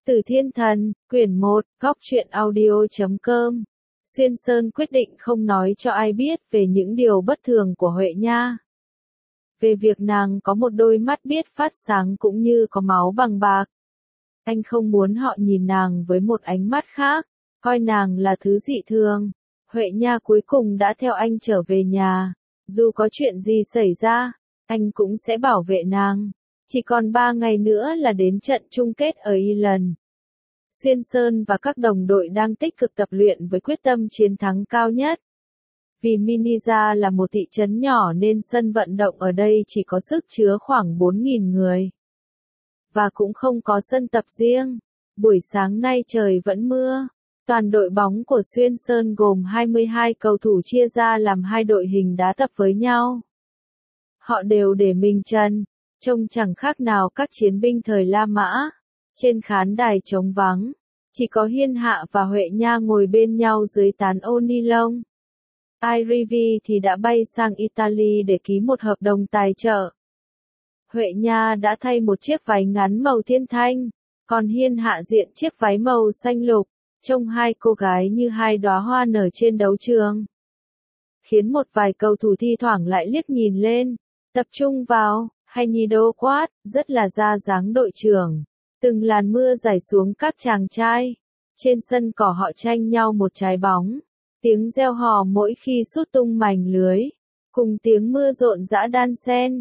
Từ Thiên Thần, quyển 1, góc truyện audio.com. Xuyên Sơn quyết định không nói cho ai biết về những điều bất thường của Huệ Nha. Về việc nàng có một đôi mắt biết phát sáng cũng như có máu bằng bạc. Anh không muốn họ nhìn nàng với một ánh mắt khác, coi nàng là thứ dị thường. Huệ Nha cuối cùng đã theo anh trở về nhà. Dù có chuyện gì xảy ra, anh cũng sẽ bảo vệ nàng. Chỉ còn 3 ngày nữa là đến trận chung kết ở Ireland. Xuyên Sơn và các đồng đội đang tích cực tập luyện với quyết tâm chiến thắng cao nhất. Vì Minija là một thị trấn nhỏ nên sân vận động ở đây chỉ có sức chứa khoảng 4.000 người. Và cũng không có sân tập riêng. Buổi sáng nay trời vẫn mưa. Toàn đội bóng của Xuyên Sơn gồm 22 cầu thủ chia ra làm 2 đội hình đá tập với nhau. Họ đều để mình trần, trông chẳng khác nào các chiến binh thời La Mã. Trên khán đài trống vắng, chỉ có Hiên Hạ và Huệ Nha ngồi bên nhau dưới tán ô ni lông. Irivi thì đã bay sang Italy để ký một hợp đồng tài trợ. Huệ Nha đã thay một chiếc váy ngắn màu thiên thanh, còn Hiên Hạ diện chiếc váy màu xanh lục, trông hai cô gái như hai đóa hoa nở trên đấu trường. Khiến một vài cầu thủ thi thoảng lại liếc nhìn lên, tập trung vào, hay nhìn đô quát, rất là ra dáng đội trưởng. Từng làn mưa rải xuống các chàng trai. Trên sân cỏ họ tranh nhau một trái bóng. Tiếng reo hò mỗi khi sút tung mảnh lưới. Cùng tiếng mưa rộn rã đan xen.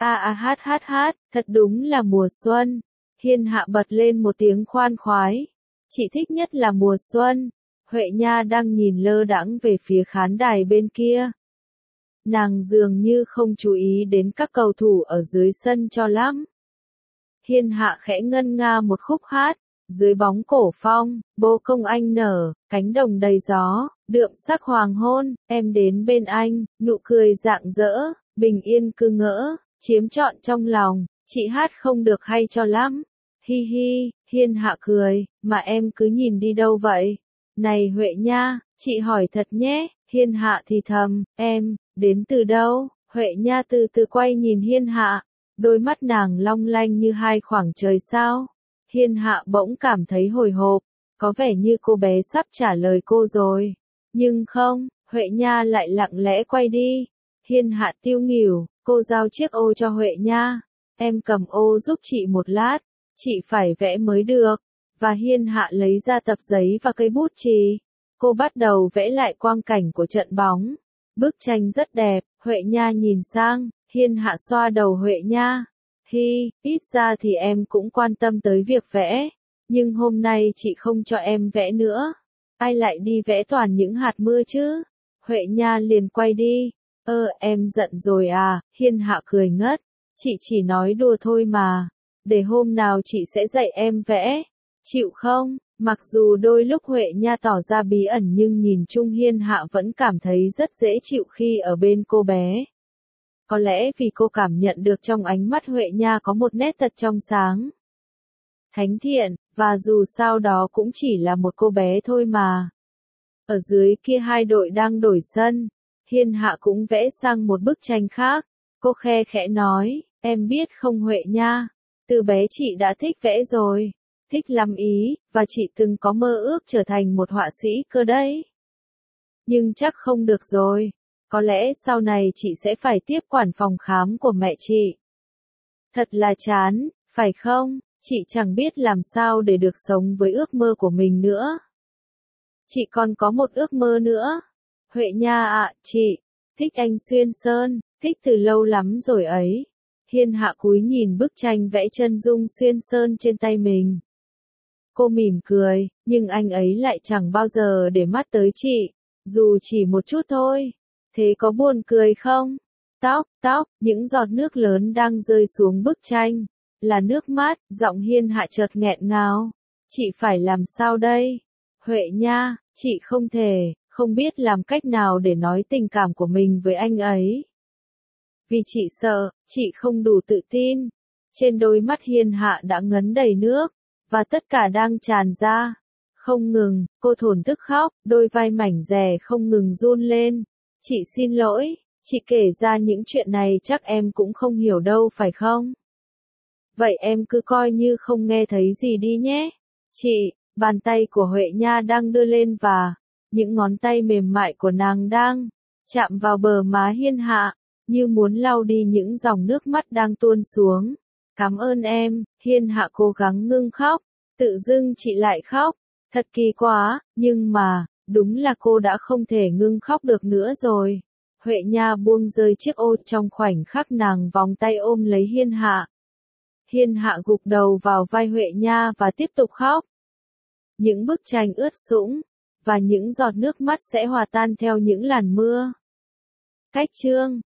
Hát, thật đúng là mùa xuân. Hiên Hạ bật lên một tiếng khoan khoái. Chị thích nhất là mùa xuân. Huệ Nha đang nhìn lơ đãng về phía khán đài bên kia. Nàng dường như không chú ý đến các cầu thủ ở dưới sân cho lắm. Hiên Hạ khẽ ngân nga một khúc hát, dưới bóng cổ phong, bồ công anh nở, cánh đồng đầy gió, đượm sắc hoàng hôn, em đến bên anh, nụ cười rạng rỡ, bình yên cứ ngỡ, chiếm trọn trong lòng, chị hát không được hay cho lắm. Hi hi, Hiên Hạ cười, mà em cứ nhìn đi đâu vậy? Này Huệ Nha, chị hỏi thật nhé, Hiên Hạ thì thầm, em, đến từ đâu? Huệ Nha từ từ quay nhìn Hiên Hạ. Đôi mắt nàng long lanh như hai khoảng trời sao. Hiên Hạ bỗng cảm thấy hồi hộp, có vẻ như cô bé sắp trả lời cô rồi. Nhưng không, Huệ Nha lại lặng lẽ quay đi. Hiên Hạ tiêu nghỉu, cô giao chiếc ô cho Huệ Nha. Em cầm ô giúp chị một lát, chị phải vẽ mới được. Và Hiên Hạ lấy ra tập giấy và cây bút chì. Cô bắt đầu vẽ lại quang cảnh của trận bóng. Bức tranh rất đẹp, Huệ Nha nhìn sang. Hiên Hạ xoa đầu Huệ Nha. Ít ra thì em cũng quan tâm tới việc vẽ. Nhưng hôm nay chị không cho em vẽ nữa. Ai lại đi vẽ toàn những hạt mưa chứ? Huệ Nha liền quay đi. Em giận rồi à? Hiên Hạ cười ngất. Chị chỉ nói đùa thôi mà. Để hôm nào chị sẽ dạy em vẽ. Chịu không? Mặc dù đôi lúc Huệ Nha tỏ ra bí ẩn nhưng nhìn chung Hiên Hạ vẫn cảm thấy rất dễ chịu khi ở bên cô bé. Có lẽ vì cô cảm nhận được trong ánh mắt Huệ Nha có một nét thật trong sáng, thánh thiện, và dù sao đó cũng chỉ là một cô bé thôi mà. Ở dưới kia hai đội đang đổi sân, Hiên Hạ cũng vẽ sang một bức tranh khác. Cô khe khẽ nói, em biết không Huệ Nha, từ bé chị đã thích vẽ rồi, thích lắm ý, và chị từng có mơ ước trở thành một họa sĩ cơ đấy. Nhưng chắc không được rồi. Có lẽ sau này chị sẽ phải tiếp quản phòng khám của mẹ chị. Thật là chán, phải không? Chị chẳng biết làm sao để được sống với ước mơ của mình nữa. Chị còn có một ước mơ nữa. Huệ Nha ạ, chị thích anh Xuyên Sơn, thích từ lâu lắm rồi ấy. Hiên Hạ cúi nhìn bức tranh vẽ chân dung Xuyên Sơn trên tay mình. Cô mỉm cười, nhưng anh ấy lại chẳng bao giờ để mắt tới chị, dù chỉ một chút thôi. Thế có buồn cười không? Tóc, những giọt nước lớn đang rơi xuống bức tranh. Là nước mắt, giọng Hiên Hạ chợt nghẹn ngào. Chị phải làm sao đây? Huệ Nha, chị không biết làm cách nào để nói tình cảm của mình với anh ấy. Vì chị sợ, chị không đủ tự tin. Trên đôi mắt Hiên Hạ đã ngấn đầy nước, và tất cả đang tràn ra. Không ngừng, cô thổn thức khóc, đôi vai mảnh dẻ không ngừng run lên. Chị xin lỗi, chị kể ra những chuyện này chắc em cũng không hiểu đâu phải không? Vậy em cứ coi như không nghe thấy gì đi nhé. Chị, bàn tay của Huệ Nha đang đưa lên và những ngón tay mềm mại của nàng đang chạm vào bờ má Hiên Hạ, như muốn lau đi những dòng nước mắt đang tuôn xuống. Cảm ơn em, Hiên Hạ cố gắng ngưng khóc, tự dưng chị lại khóc, thật kỳ quá, nhưng mà, đúng là cô đã không thể ngưng khóc được nữa rồi. Huệ Nha buông rơi chiếc ô trong khoảnh khắc nàng vòng tay ôm lấy Hiên Hạ. Hiên Hạ gục đầu vào vai Huệ Nha và tiếp tục khóc. Những bức tranh ướt sũng, và những giọt nước mắt sẽ hòa tan theo những làn mưa. Cách chương